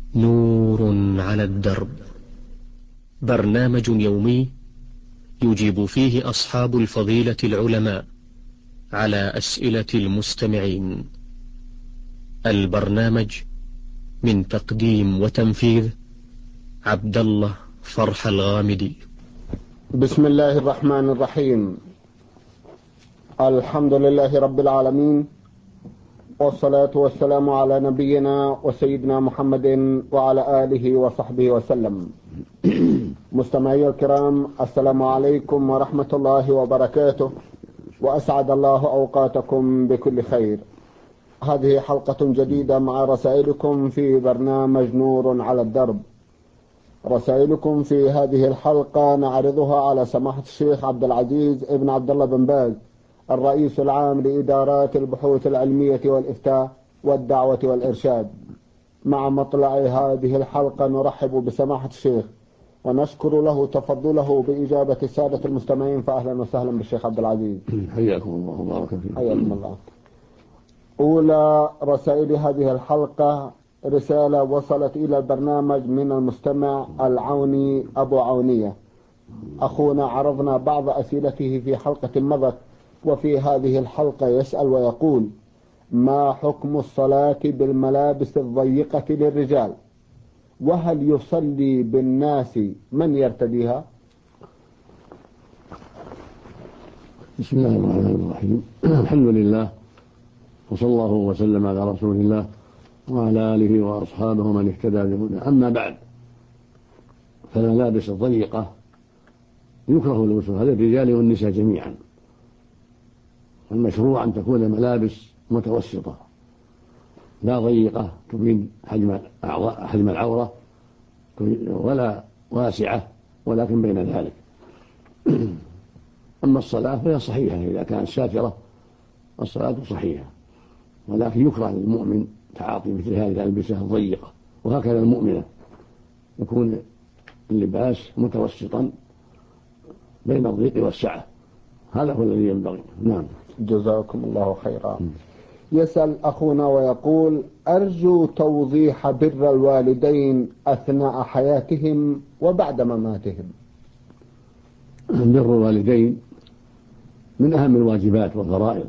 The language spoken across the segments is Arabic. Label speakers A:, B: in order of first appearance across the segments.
A: نور على الدرب، برنامج يومي يجيب فيه أصحاب الفضيلة العلماء على أسئلة المستمعين. البرنامج من تقديم وتنفيذ عبد الله فرح الغامدي.
B: بسم الله الرحمن الرحيم. الحمد لله رب العالمين، والصلاة والسلام على نبينا وسيدنا محمد وعلى آله وصحبه وسلم. مستمعي الكرام، السلام عليكم ورحمة الله وبركاته، وأسعد الله أوقاتكم بكل خير. هذه حلقة جديدة مع رسائلكم في برنامج نور على الدرب. رسائلكم في هذه الحلقة نعرضها على سماحة الشيخ عبد العزيز ابن عبد الله بن باز، الرئيس العام لإدارات البحوث العلمية والإفتاء والدعوة والإرشاد. مع مطلع هذه الحلقة نرحب بسماحة الشيخ ونشكر له تفضله بإجابة السادة المستمعين، فأهلا وسهلا بالشيخ عبد العزيز.
C: حياكم الله وبارك فيكم.
B: حياكم الله. أولى رسائل هذه الحلقة رسالة وصلت إلى البرنامج من المستمع العوني أبو عونية. أخونا عرضنا بعض أسئلته في حلقة مضت، وفي هذه الحلقة يسأل ويقول: ما حكم الصلاة بالملابس الضيقة للرجال؟ وهل يصلي بالناس من يرتديها؟
C: بسم الله الرحمن الرحيم. الحمد لله، وصلى الله وسلم على رسول الله وعلى آله وأصحابه من اهتدى بهداه. أما بعد، فالملابس الضيقة يكره لبسها للرجال والنساء جميعا. المشروع أن تكون ملابس متوسطة، لا ضيقة تبين حجم العورة، ولا واسعة ولكن بين ذلك. أما الصلاة فهي صحيحة إذا كانت ساترة، الصلاة صحيحة، ولكن يكره للمؤمن تعاطي مثل هذه الألبسة الضيقة، وهكذا المؤمنة يكون اللباس متوسطا بين الضيق والسعة. هذا هو الذي ينبغي. نعم،
B: جزاكم الله خيرا. يسأل أخونا ويقول: أرجو توضيح بر الوالدين أثناء حياتهم وبعد مماتهم.
C: بر الوالدين من أهم الواجبات والفرائض،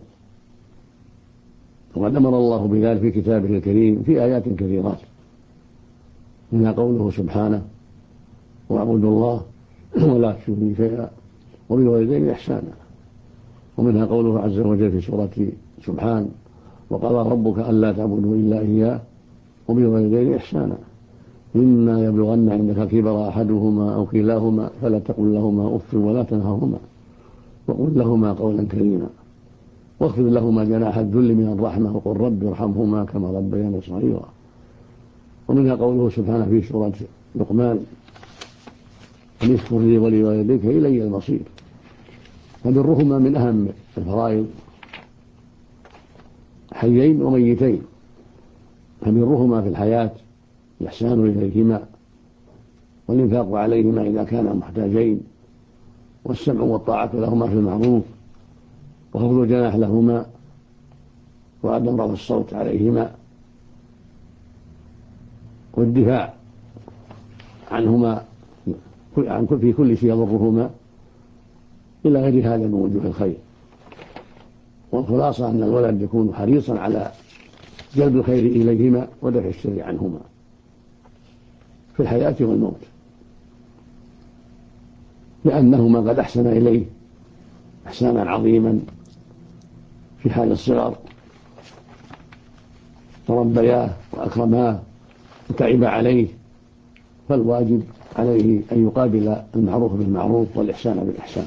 C: وقد أمر الله بذلك في كتابه الكريم في آيات كثيرات، منها قوله سبحانه: واعبدوا الله ولا تشركوا به شيئا وبالوالدين إحسانا. ومنها قوله عز وجل في سورة سبحان: وقضى ربك ألا تعبدوا إلا إياه وبالوالدين إحسانا إما يبلغن عندك الكبر أحدهما أو كلاهما فلا تقل لهما أف ولا تنهرهما وقل لهما قولا كريما واخفض لهما جناح الذل من الرحمة وقل رب ارحمهما كما ربياني صغيرا. ومنها قوله سبحانه في سورة لقمان: أن اشكر لي ولوالديك إلي المصير. فبرهما من أهم الفرائض، حيين وميتين. فبرهما في الحياة الإحسان إليهما والإنفاق عليهما إذا كانا محتاجين، والسمع والطاعة لهما في المعروف، وخفض الجناح لهما، وعدم رفع الصوت عليهما، والدفاع عنهما في كل شيء يضرهما، إلى غير هذا من وجوه الخير. والخلاصة أن الولد يكون حريصا على جلب الخير إليهما ودفع الشر عنهما في الحياة والموت، لأنهما قد أحسن إليه إحسانا عظيما في حال الصغر، وربياه وأكرماه وتعب عليه، فالواجب عليه أن يقابل المعروف بالمعروف والإحسان بالإحسان.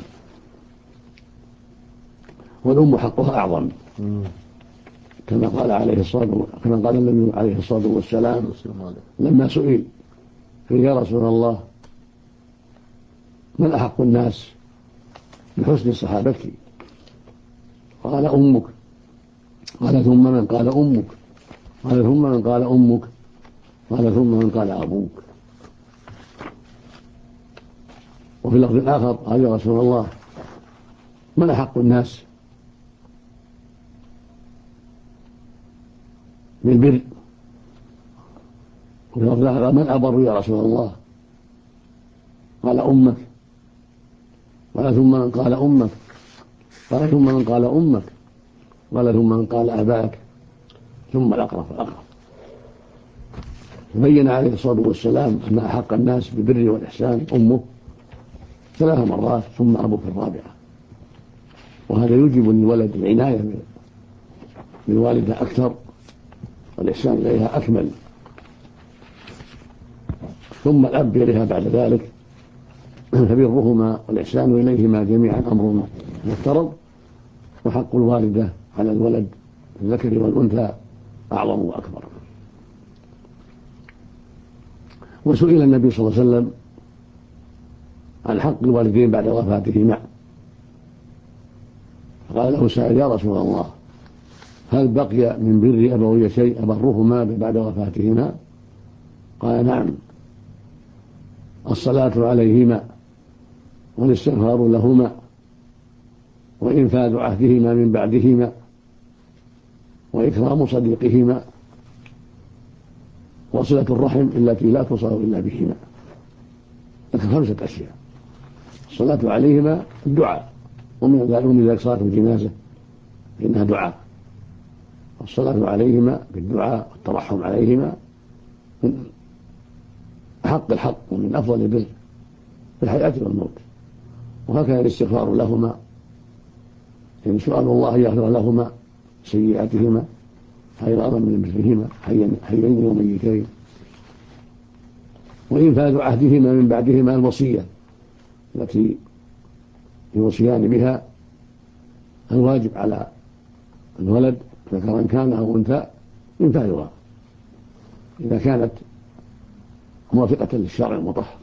C: والأم حقها أعظم، كما قال النبي عليه الصلاة والسلام لما سئل: يا رسول الله، من أحق الناس بحسن صحابتك؟ قال: أمك. قال: ثم من؟ قال: أمك. قال: ثم من؟ قال: أمك. قال: ثم من؟ قال: أبوك. وفي اللفظ الآخر قال: يا رسول الله، من أحق الناس بالبر؟ من أبر يا رسول الله؟ قال أمك. قال ثم من قال أمك. قال ثم من قال أمك. قال ثم من قال أباك. ثم الأقرب فالأقرب. بين عليه الصلاة والسلام أن أحق الناس بالبر والإحسان أمه 3 مرات ثم أبوك 4. وهذا يوجب للولد العناية بالوالدة أكثر والإحسان إليها أكمل، ثم الأب إليها بعد ذلك، فبرهما والإحسان إليهما جميعا أمر مفترض، وحق الوالدة على الولد الذكر والأنثى أعظم وأكبر. وسئل النبي صلى الله عليه وسلم عن حق الوالدين بعد وفاتهما، فقال له سائل يا رسول الله هل بقي من بر أبوي شيء أبرهما بعد وفاتهما؟ قال نعم، الصلاة عليهما والاستغفار لهما وإنفاذ عهدهما من بعدهما وإكرام صديقهما وصلة الرحم التي لا تصل إلا بهما. ذكر 5 أشياء: الصلاة عليهما الدعاء، ومن ذلك صلاة الجنازة إنها دعاء، الصلاة عليهما بالدعاء والترحم عليهما من أحق الحق ومن أفضل البر في الحياة والموت. وهكذا الاستغفار لهما، إن سؤال الله يغفر لهما سيئاتهما خيرا من مثلهما حيين وميتين، وإنفاذ عهدهما من بعدهما الوصية التي يوصيان بها الواجب على الولد ذكرا كان أو أنثى إنفاذها إذا كانت موافقة للشرع المطهر.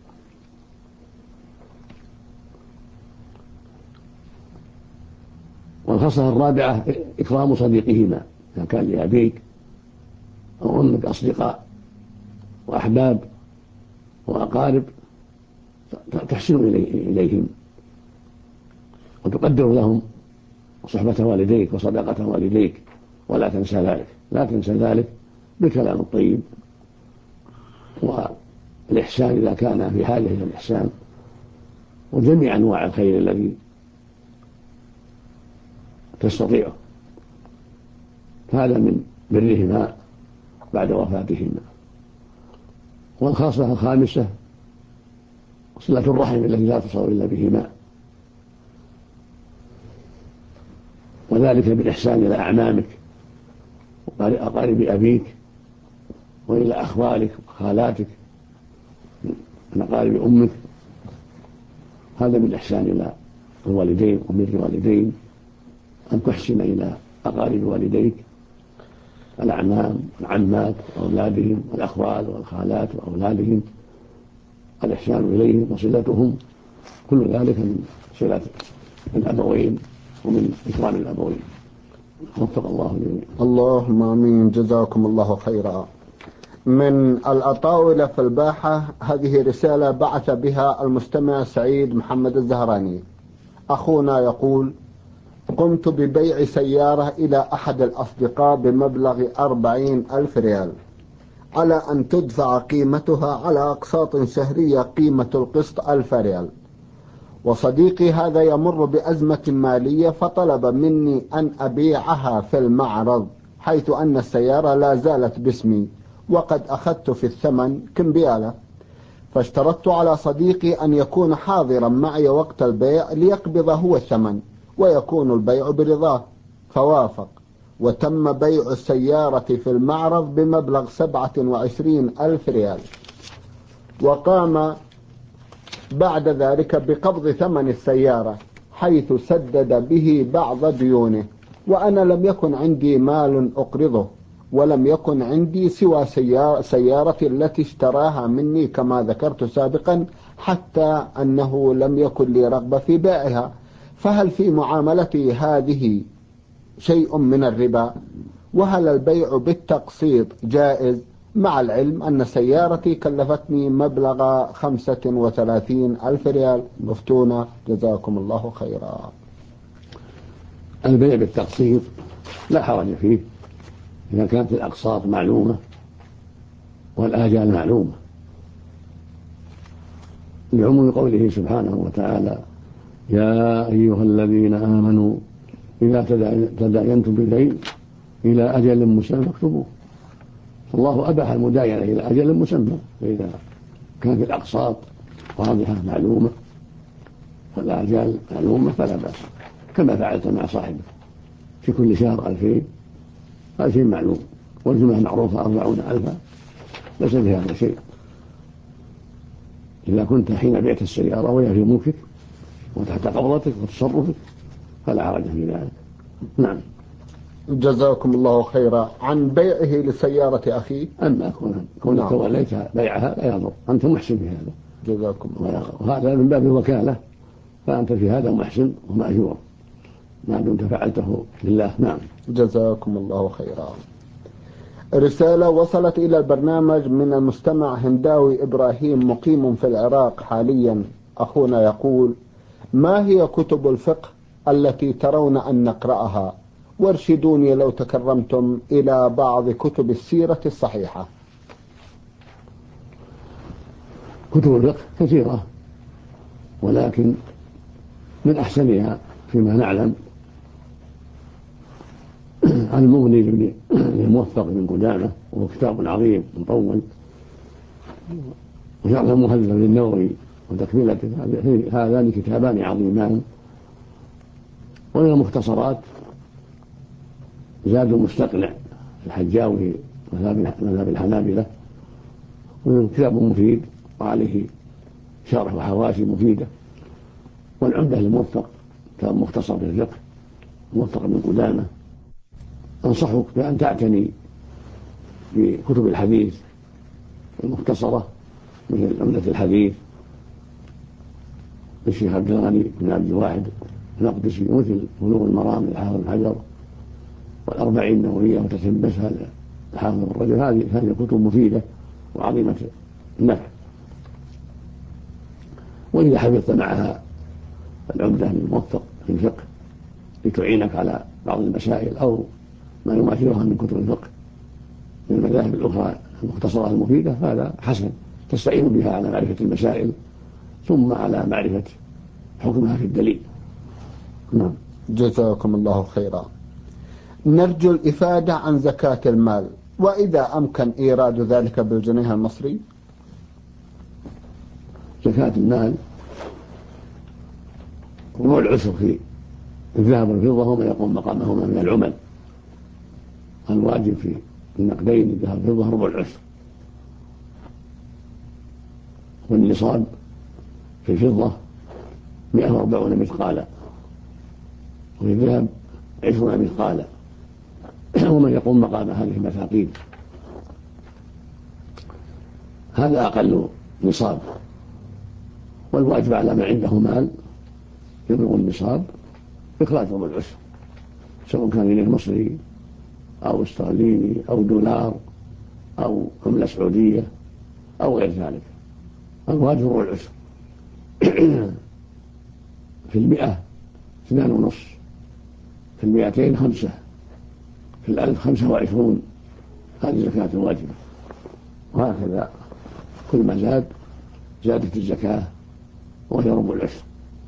C: والخصلة الرابعة إكرام صديقهما، إذا كان لأبيك أو أمك أصدقاء وأحباب وأقارب تحسن إليهم وتقدر لهم صحبة والديك وصداقة والديك، ولا تنسى ذلك، لا تنسى ذلك بالكلام الطيب والإحسان إذا كان في حاجة إلى الإحسان وجميع أنواع الخير الذي تستطيعه. هذا من برهما بعد وفاتهما. والخاصة الخامسة صلة الرحم التي لا تصل إلا بهما، وذلك بالإحسان إلى أعمامك وأقارب أبيك وإلى أخوالك وخالاتك من أقارب أمك. هذا بالإحسان إلى الوالدين وبر الوالدين، أن تحسن إلى أقارب والديك الأعمام والعمات وأولادهم والأخوال والخالات وأولادهم، الإحسان إليهم وصلتهم، كل ذلك من صلة الأبوين ومن إكرام الأبوين. وفق الله جميعا.
B: اللهم آمين. جزاكم الله خيرا. من الأطاولة في الباحة، هذه رسالة بعث بها المستمع سعيد محمد الزهراني. أخونا يقول: قمت ببيع سيارة إلى أحد الأصدقاء بمبلغ 40,000 ريال على أن تدفع قيمتها على أقساط شهرية، قيمة القسط 1000 ريال. وصديقي هذا يمر بأزمة مالية فطلب مني أن أبيعها في المعرض، حيث أن السيارة لا زالت باسمي وقد أخذت في الثمن كمبيالة. فاشترطت على صديقي أن يكون حاضرا معي وقت البيع ليقبض هو الثمن ويكون البيع برضاه، فوافق، وتم بيع السيارة في المعرض بمبلغ 27,000 ريال. وقام بعد ذلك بقبض ثمن السيارة، حيث سدد به بعض ديونه، وأنا لم يكن عندي مال أقرضه، ولم يكن عندي سوى سيارتي التي اشتراها مني كما ذكرت سابقا، حتى أنه لم يكن لي رغبة في بيعها. فهل في معاملتي هذه شيء من الربا؟ وهل البيع بالتقسيط جائز، مع العلم أن سيارتي كلفتني مبلغ 35,000 ريال؟ مفتونا جزاكم الله خيرا.
C: البيع بالتقسيط لا حرج فيه إذا كانت الأقساط معلومة والآجال معلومة لعموم قوله سبحانه وتعالى: يا أيها الذين آمنوا إذا تداينتم بدين إلى أجل مسمى فاكتبوه. الله أباح المداينة إلى أجل مسمى، فإذا كانت الأقساط واضحة معلومة والآجال معلومة فلا بأس، كما فعلت مع صاحبه في كل شهر 2000 معلوم، والجملة معروفة 40,000، ليس في هذا شيء. إذا كنت حين بعت السيارة وهي في ملكك وتحت قبضتك وتصرفك فلا حرج في ذلك. نعم.
B: جزاكم الله خيرا. عن بيعه لسيارة أخيه،
C: أما كونك توليت بيعها لا يضر، أنت محسن في هذا.
B: جزاكم الله خيرا.
C: وهذا من باب الوكالة، فأنت في هذا محسن ومأجور ما دمت فعلته لله. نعم.
B: جزاكم الله خيرا. رسالة وصلت إلى البرنامج من المستمع هنداوي إبراهيم مقيم في العراق حاليا. أخونا يقول: ما هي كتب الفقه التي ترون أن نقرأها؟ وارشدوني لو تكرمتم إلى بعض كتب السيرة الصحيحة.
C: كتب الفقه كثيرة، ولكن من أحسنها فيما نعلم المغني للموفق بن قدامة، وهو كتاب عظيم مطول، وشرح المهذب للنووي وتكملته، هذان كتابان عظيمان. ومن المختصرات زاد المستقنع الحجاوي مذهب الحنابلة، كتاب مفيد وعليه شرح وحواشي مفيدة. والعمدة للموفق كتاب مختصر في الفقه موفق بن قدامة. أنصحك بأن تعتني بكتب الحديث المختصرة مثل عمدة الحديث للشيخ عبد الغني بن عبد الواحد المقدسي، ومثل بلوغ المرام للحافظ بن حجر، والأربعين النووية وتتلبسها الحافظ بن رجب. هذه كتب مفيدة وعظيمة النفع. وإذا حفظت معها العمدة للموفق في الفقه لتعينك على بعض المسائل أو ما يماثلها من كتب الفقه من المذاهب الأخرى المختصرة المفيدة، هذا حسن، تستعين بها على معرفة المسائل ثم على معرفة حكمها في الدليل. نعم.
B: جزاكم الله خيرا. نرجو الإفادة عن زكاة المال، وإذا أمكن إيراد ذلك بالجنيه المصري.
C: زكاة المال ربع العشر في الذهب والفضة وما يقوم مقامهما من العمل. الواجب في النقدين الذهب والفضة ربع العشر، والنصاب في الفضة 140 مثقالا، وفي الذهب 20 مثقالا، ومن يقوم مقام هذه المثاقيل. هذا أقل نصاب، والواجب على من عنده مال يبلغ النصاب إخراج ربع العشر، سواء كان جنيه مصري أو استرليني أو دولار أو عملة سعودية أو غير ذلك. الواجب ربع العشر. في 100 2.5، في 200 5، في 1000 25. هذه زكاة واجبة. وهكذا كل ما زادت الزكاة، وهي ربع العشر،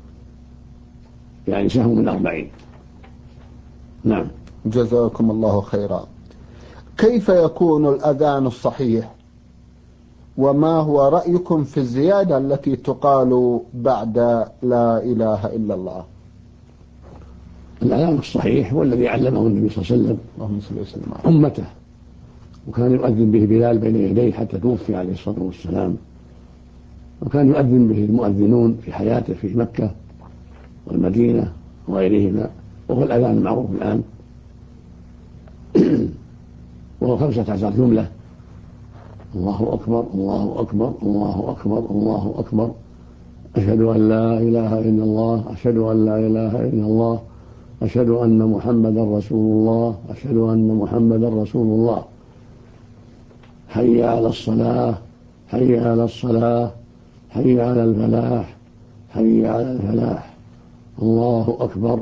C: يعني سهم من 40. نعم.
B: جزاكم الله خيرا. كيف يكون الأذان الصحيح؟ وما هو رأيكم في الزيادة التي تقال بعد لا إله إلا الله؟
C: الأذان الصحيح هو الذي علمه النبي صلى الله عليه وسلم أمته، وكان يؤذن به بلال بين يديه حتى توفي عليه الصلاة والسلام، وكان يؤذن به المؤذنون في حياته في مكة والمدينة وغيرهما، وهو الأذان المعروف الآن، وهو 15 جملة: الله أكبر الله أكبر الله أكبر الله أكبر، أشهد أن لا إله إلا الله، أشهد أن لا إله إلا الله، أشهد أن محمدا رسول الله، أشهد أن محمدا رسول الله، حي على الصلاة حي على الصلاة حي على الفلاح حي على الفلاح، الله أكبر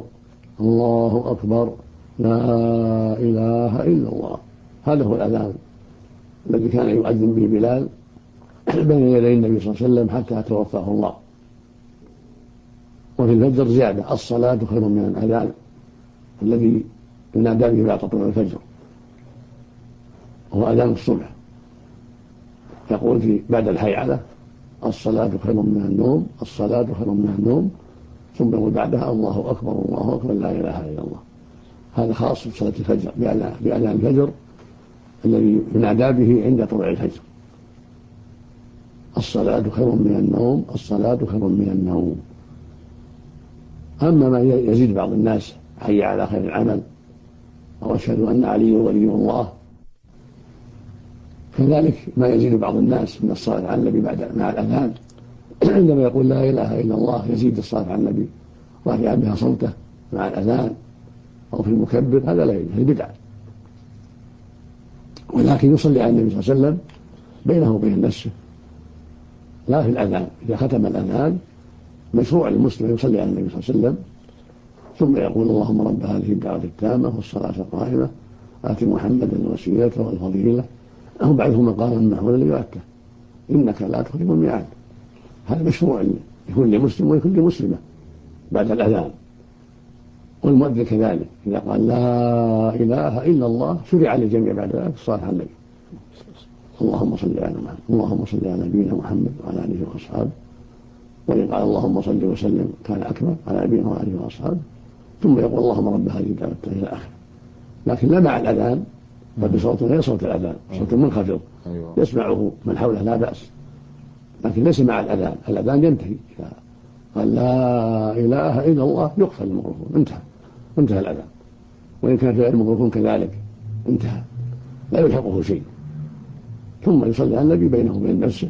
C: الله أكبر، لا إله إلا الله. هذا هو الأذان الذي كان يؤذن به بلال بين يدي النبي صلى الله عليه وسلم حتى توفاه الله. وفي الفجر زيادة: الصلاة خير من الأذان الذي ينادى به بعد طلوع الفجر، هو أذان الصبح. يقول في بعد الحيعلة: الصلاة خير من النوم، الصلاة خير من النوم، ثم يقول بعدها: الله أكبر الله أكبر لا إله إلا الله. هذا خاص بصلاة الفجر، بأذان الفجر الذي ينادى به عند طلوع الفجر: الصلاة خير من النوم، الصلاة خير من النوم. أما ما يزيد بعض الناس: حي على خير العمل، أو أشهد أن علي ولي الله، كذلك ما يزيد بعض الناس من الصلاة على النبي مع الأذان عندما يقول لا إله إلا الله يزيد الصلاة على النبي ورفع بها صوته مع الأذان أو في المكبر، هذا لا يجوز، بدعة. ولكن يصلي على النبي صلى الله عليه وسلم بينه وبين نفسه، لا في الأذان. إذا ختم الأذان مشروع للمسلم يصلي على النبي صلى الله عليه وسلم، ثم يقول: اللهم رب هذه الدعوة التامة والصلاة القائمة آت محمدا الوسيلة والفضيلة وابعثه مقاما محمودا ليؤته إنك لا تخلف الميعاد. هذا مشروع لكل مسلم ولكل مسلمة بعد الأذان. والمؤذن كذلك إذا قال لا إله إلا الله شرع للجميع بعد ذلك الصلاة على النبي. اللهم صل على محمد، اللهم صل على نبينا محمد وعلى آله وأصحابه. وإن قال اللهم صل وسلم كان أكبر على نبينا وآله وأصحابه، ثم يقول: اللهم رب هذه الدعوة إلى آخره. لكن لا مع الأذان، بل بصوت غير صوت الأذان، صوت منخفض يسمعه من حوله لا بأس، لكن ليس مع الأذان. الأذان ينتهي إذا قال لا إله إلا الله يقفل الميكروفون، انتهى الأذان. وإن كان في الميكروفون كذلك انتهى، لا يلحقه شيء. ثم يصلي على النبي بينه وبين نفسه،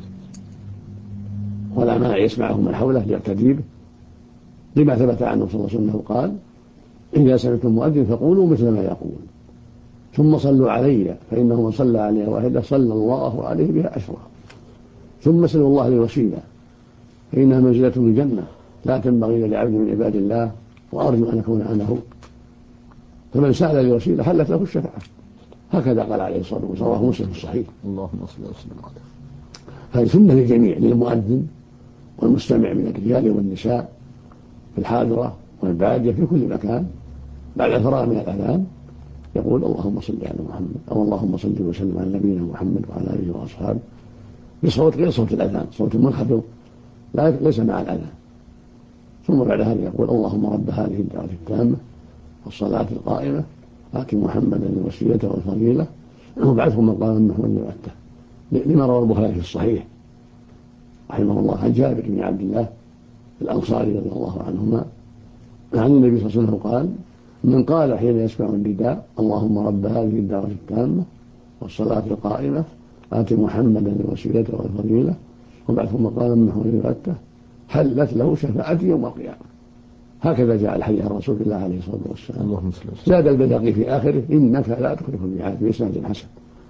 C: ولا مانع يسمعه من حوله ليقتدي به، لما ثبت عنه صلى الله عليه وسلم قال: إذا سمعتم المؤذن فقولوا مثل ما يقول، ثم صلوا علي فإنه من صلى علي واحدة صلى الله عليه بها 10، ثم اسألوا الله الوسيلة فإنها منزلة من الجنة لا تنبغي لعبد من عباد الله وأرجو أن أكون أنا هو. فمن سأل الوسيلة حلت له الشفاعة. هكذا قال عليه الصلاة والسلام، رواه مسلم الصحيح.
B: اللهم صل وسلم عليه.
C: هذه سنة للجميع، للمؤذن والمستمع من الرجال والنساء في الحاضرة والبادية في كل مكان، بعد الفراغ من الأذان يقول: اللهم صل على محمد، أو اللهم صل وسلم على نبينا محمد وعلى آله وأصحابه، بصوت غير صوت الأذان، صوت منخفض ليس مع الأذان. ثم بعد هذا يقول: اللهم رب هذه الدعوة التامة والصلاة القائمة آت محمدا الوسيلة والفضيلة وابعثه مقاما محمودا ليؤته، لما روى البخاري في الصحيح رحمه الله عن جابر بن عبد الله الأنصاري رضي الله عنهما عن النبي صلى الله عليه وسلم قال: من قال حين يسمع النداء: اللهم رب هذه الدعوة التامة والصلاة القائمة آت محمدا الوسيلة والفضيلة وابعثه مقاما محمودا ليؤته، حلت له شفاعتي يوم القيامة. هكذا جاء الحديث عن رسول الله عليه الصلاة والسلام. زاد البيهقي في آخره: إنك لا تخلف الميعاد، بإسناد حسن.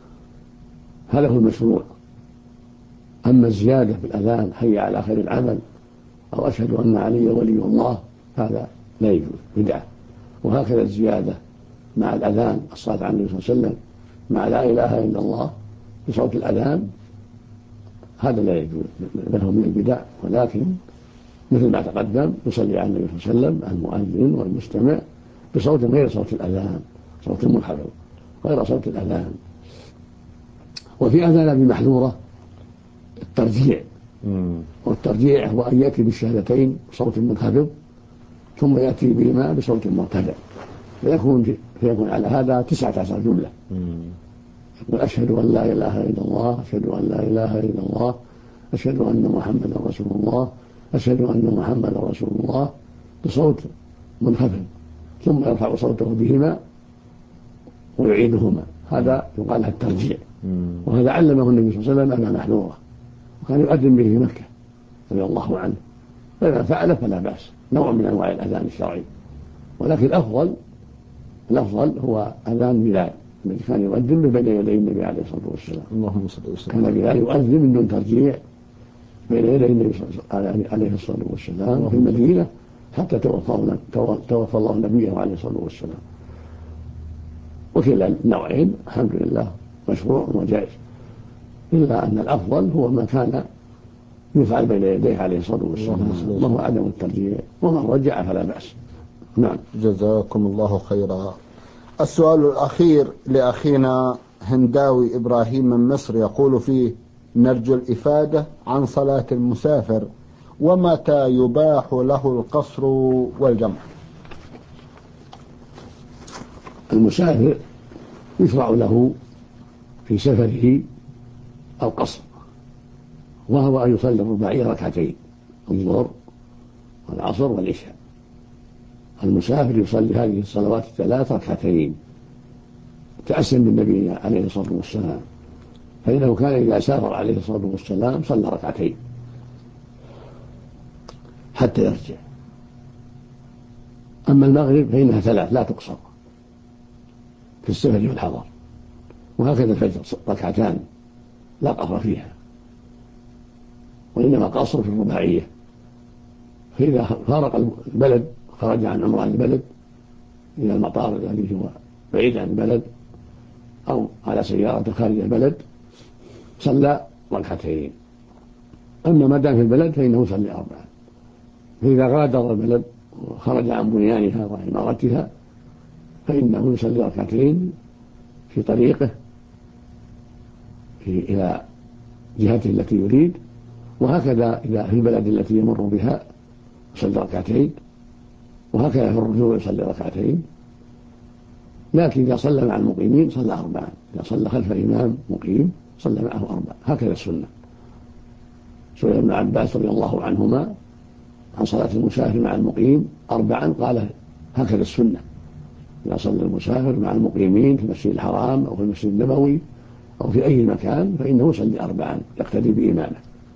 C: هذا هو المشروع. أما الزيادة في الأذان حي على خير العمل أو أشهد أن علي ولي الله، هذا لا يجوز، بدعة. وهكذا الزيادة مع الأذان الصلاة على النبي صلى الله عليه وسلم مع لا إله إلا الله بصوت الأذان، هذا لا يجوز، بل هو من البدع. ولكن مثل ما تقدم يصلي على النبي صلى الله عليه وسلم المؤذن والمستمع بصوت غير صوت الأذان، صوت منخفض غير صوت الأذان. وفي أذان بمحذورة الترجيع، والترجيع هو أن يأتي بالشهادتين بصوت منخفض ثم يأتي بهما بصوت مرتفع، فيكون على هذا 19 جملة. يقول: أشهد أن لا إله إلا الله، أشهد أن لا إله إلا الله، أشهد أن محمدا رسول الله، أشهد أن محمدا رسول الله، بصوت منخفض، ثم يرفع صوته بهما ويعيدهما. هذا يقال له الترجيع. وهذا علمه النبي صلى الله عليه وسلم أمام محذورة، وكان يؤذن به في مكة رضي الله عنه، فإذا فعل فلا بأس، نوع من أنواع الأذان الشرعي. ولكن الأفضل هو أذان بلال الذي كان يؤذن بين يدي النبي عليه الصلاة والسلام.
B: اللهم صل وسلم.
C: كان بلال يؤذن من دون ترجيع بين يدي النبي عليه الصلاة والسلام في المدينة حتى توفى الله نبيه عليه الصلاة والسلام. وكلا النوعين الحمد لله مشروع وجائز. إلا أن الأفضل هو ما كان يفعل بين يديه عليه الصلاة والسلام، وهو عدم الترجيع، ومن رجع فلا بأس. نعم.
B: جزاكم الله خيرا. السؤال الأخير لأخينا هنداوي إبراهيم من مصر، يقول فيه: نرجو الإفادة عن صلاة المسافر، ومتى يباح له القصر والجمع؟
C: المسافر يشرع له في سفره القصر، وهو أن يصلي الرباعية ركعتين، الظهر والعصر والعشاء. المسافر يصلي هذه الصلوات الثلاث ركعتين تأسيا بالنبي عليه الصلاة والسلام، فإنه كان إذا سافر عليه الصلاة والسلام صلى ركعتين حتى يرجع. أما المغرب فإنها ثلاث لا تقصر في السفر والحضر، وهكذا الفجر ركعتان لا قصر فيها، وإنما قصر في الرباعية. فإذا فارق البلد، خرج عن عمران البلد إلى المطار الذي هو بعيد عن البلد، أو على سيارة خارج البلد، صلى ركعتين. أما ما دام في البلد فإنه يصلي أربعة. فإذا غادر البلد وخرج عن بنيانها وعمارتها فإنه يصلي ركعتين في طريقه إلى جهته التي يريد، وهكذا إذا في البلد التي يمر بها يصلي ركعتين، وهكذا في الرجوع يصلي ركعتين. لكن إذا صلى مع المقيمين صلى أربعا، إذا صلى خلف إمام مقيم صلى معه أربعا، هكذا السنة. سئل ابن عباس رضي الله عنهما عن صلاة المسافر مع المقيم أربعا، قال هكذا السنة. إذا صلى المسافر مع المقيمين في المسجد الحرام أو في المسجد النبوي أو في أي مكان فإنه يصلي أربعا يقتدي بإمامه.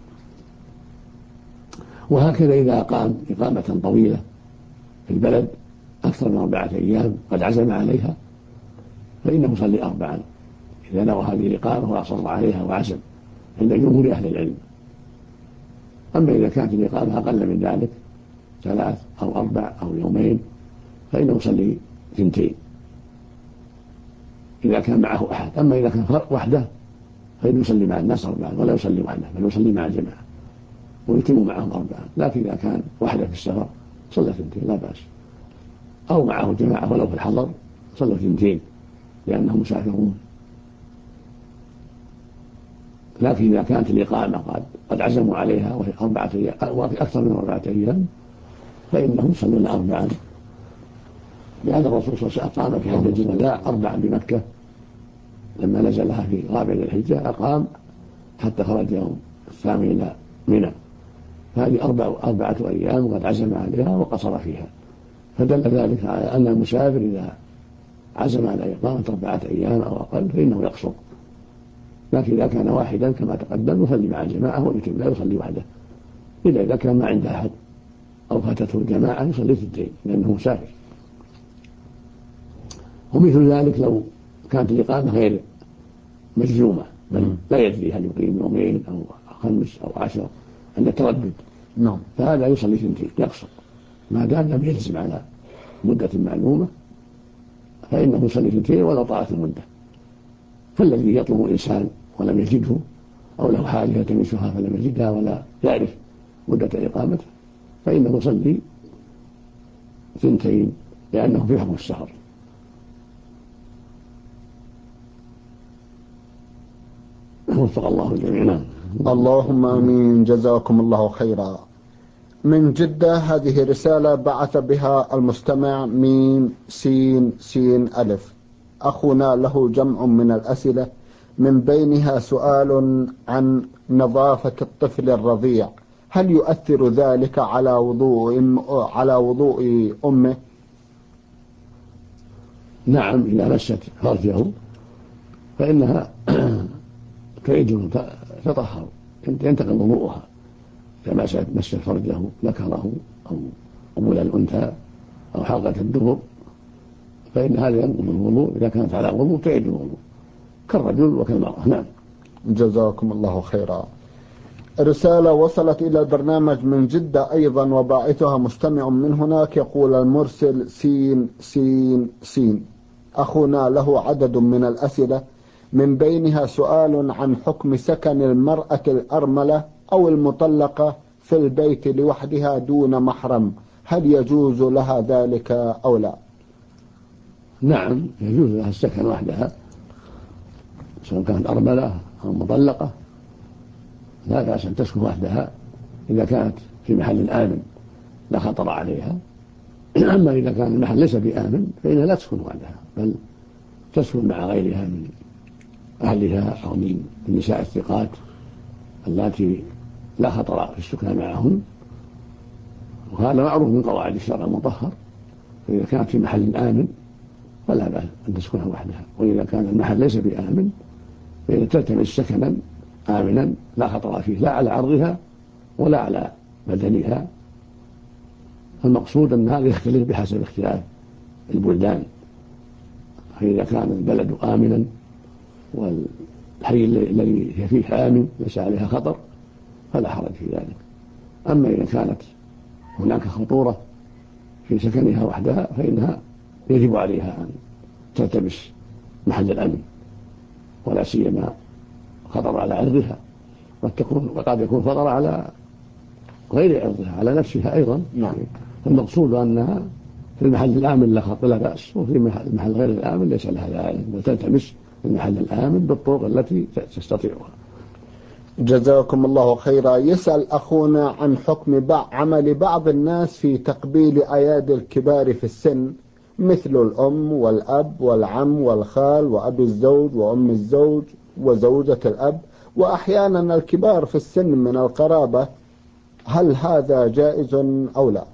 C: وهكذا إذا قام إقامة طويلة في البلد أكثر من 4 أيام قد عزم عليها فإنه يصلي أربعا إذا نوى هذه الإقامة وأصر عليها وعزم عند جمهور أهل العلم. أما إذا كانت الإقامة أقل من ذلك 3 أو 4 أو يومين فإنه يصلي 2 إذا كان معه أحد. أما إذا كان وحده فإنه يصلي مع الناس 4 ولا يصلي وحده، بل يصلي مع الجماعة ويتم معهم 4. لكن إذا كان وحده في السفر صلى 2 لا بأس، أو معه جماعة ولو في الحضر صلى 2 لأنهم مسافرون. لكن إذا كانت الإقامة قد عزموا عليها وهي 4 أيام أو أكثر من 4 أيام فإنهم يصلون 4، لأن الرسول صلى الله عليه وسلم أقام في حجة الوداع 4 بمكة لما نزلها في رابع ذي الحجة، أقام حتى خرج يوم الثامن إلى منى، فهذه 4 أيام وقد عزم عليها وقصر فيها. فدل ذلك على أن المسافر إذا عزم على إقامة 4 أيام أو أقل فإنه يقصر. لكن إذا كان واحدا كما تقدم يصلي مع الجماعة ويتم، لا يصلي وحده. إذا كان ما عنده أحد أو فاتته الجماعة يصلي 2 لأنه مسافر. ومثل ذلك لو كانت الإقامة غير مجزومة بل لا يدري هل يقيم 2 أو 5 أو 10 عند تردد، فهذا يصلي 2 يقصر ما دام لم يجزم على مدة معلومة، فإنه يصلي 2 ولو طالت المدة. فالذي يطلب الإنسان ولم يجده أو له حاجة يلتمسها فلم يجدها ولا يعرف مدة إقامته فإنه يصلي 2 لأنه في حكم السفر. وفق الله جميعا.
B: اللهم آمين. جزاكم الله خيرا. من جدة هذه رسالة بعث بها المستمع ميم سين سين ألف. أخونا له جمع من الأسئلة، من بينها سؤال عن نظافة الطفل الرضيع، هل يؤثر ذلك على وضوء أمه؟
C: نعم، إذا مست فرجه فإنها تعيد تطهر، ينتقل وضوءها. إذا مست فرجه ذكره أو قبول الأنثى أو حلقة الدبر فإن هذا ينقض الوضوء. إذا كانت على وضوء تعيد الوضوء كالرجل وكالمرأة. نعم.
B: جزاكم الله خيرا. رسالة وصلت إلى البرنامج من جدة أيضا، وباعثها مستمع من هناك، يقول المرسل سين سين سين. أخونا له عدد من الأسئلة، من بينها سؤال عن حكم سكن المرأة الأرملة أو المطلقة في البيت لوحدها دون محرم، هل يجوز لها ذلك أو لا؟
C: نعم، يجوز لها السكن وحدها سواء كانت أرملة أو مطلقة، لا بأس أن تسكن وحدها إذا كانت في محل آمن لا خطر عليها. أما إذا كان المحل ليس بآمن فإنها لا تسكن وحدها، بل تسكن مع غيرها من أهلها أو من النساء الثقات التي لا خطر في السكن معهن، وهذا معروف من قواعد الشرع المطهر. فإذا كانت في محل آمن فلا بأس أن تسكن وحدها، وإذا كان المحل ليس بآمن فإذا تلتمس سكنا آمنا لا خطر فيه لا على عرضها ولا على بدنها. المقصود أن هذا يختلف بحسب اختلاف البلدان، فإذا كان البلد آمنا والحي الذي هي فيه آمن ليس عليها خطر فلا حرج في ذلك. أما إذا كانت هناك خطورة في سكنها وحدها فإنها يجب عليها أن تلتمس محل الأمن، ولا سيما خطر على عرضها، وقد يكون خطر على غير عرضها على نفسها أيضا.
B: نعم.
C: المقصود أنها في المحل الآمن لا بأس، وفي المحل غير الآمن ليس لها ذلك، وتلتمس المحل الآمن بالطرق التي تستطيعها.
B: جزاكم الله خيرا. يسأل أخونا عن حكم عمل بعض الناس في تقبيل أيادي الكبار في السن، مثل الأم والأب والعم والخال وأبي الزوج وأم الزوج وزوجة الأب، وأحيانا الكبار في السن من القرابة، هل هذا جائز أو لا؟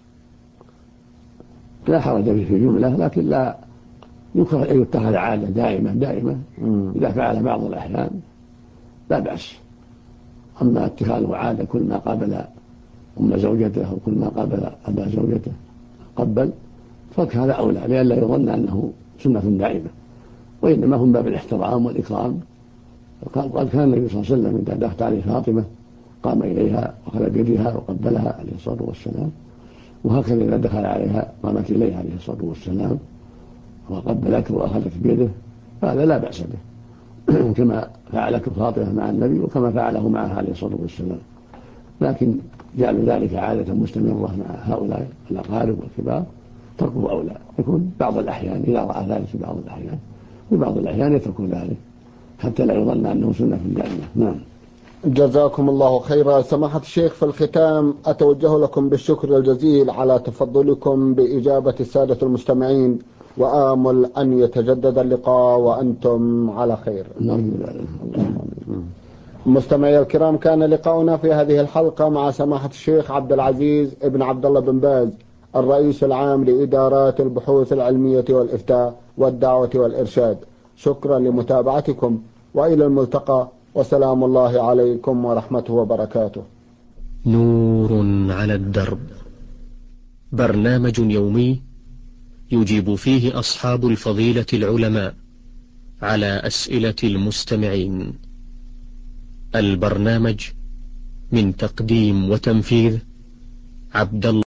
C: لا حرج فيه في جملة، لكن لا يكره أن يتخذ عادة دائمة. إذا فعل بعض الأحيان لا بأس. أما اتخاذه عادة كل ما قابل أم زوجته أو كل ما قابل أبا زوجته قبل، فهذا أولى، لئلا يظن أنه سنة دائمة، وإنما هم باب الاحترام والإكرام. قد كان النبي صلى الله عليه وسلم إذا دخلت عليه فاطمة قام إليها وأخذ بيدها وقبلها عليه الصلاة والسلام، وهكذا إذا دخل عليها قامت إليه عليه الصلاة والسلام وقبلته وأخذت بيده، فهذا لا بأس به كما فعلته فاطمة مع النبي وكما فعله معها عليه الصلاة والسلام. لكن جعل ذلك عادة مستمرة مع هؤلاء الأقارب والكبار تركه أولى. يكون بعض الأحيان إذا رأى ذلك في بعض الأحيان، في بعض الأحيان يترك ذلك حتى لا يظن أنه سنة دائمة. نعم.
B: جزاكم الله خيرا. سماحة الشيخ، في الختام أتوجه لكم بالشكر الجزيل على تفضلكم بإجابة السادة المستمعين، وآمل أن يتجدد اللقاء وأنتم على خير. مستمعي الكرام، كان لقاؤنا في هذه الحلقة مع سماحة الشيخ عبد العزيز ابن عبد الله بن باز، الرئيس العام لإدارات البحوث العلمية والإفتاء والدعوة والإرشاد. شكرا لمتابعتكم، وإلى الملتقى، وسلام الله عليكم ورحمته وبركاته.
A: نور على الدرب، برنامج يومي يجيب فيه أصحاب الفضيلة العلماء على أسئلة المستمعين. البرنامج من تقديم وتنفيذ عبد الله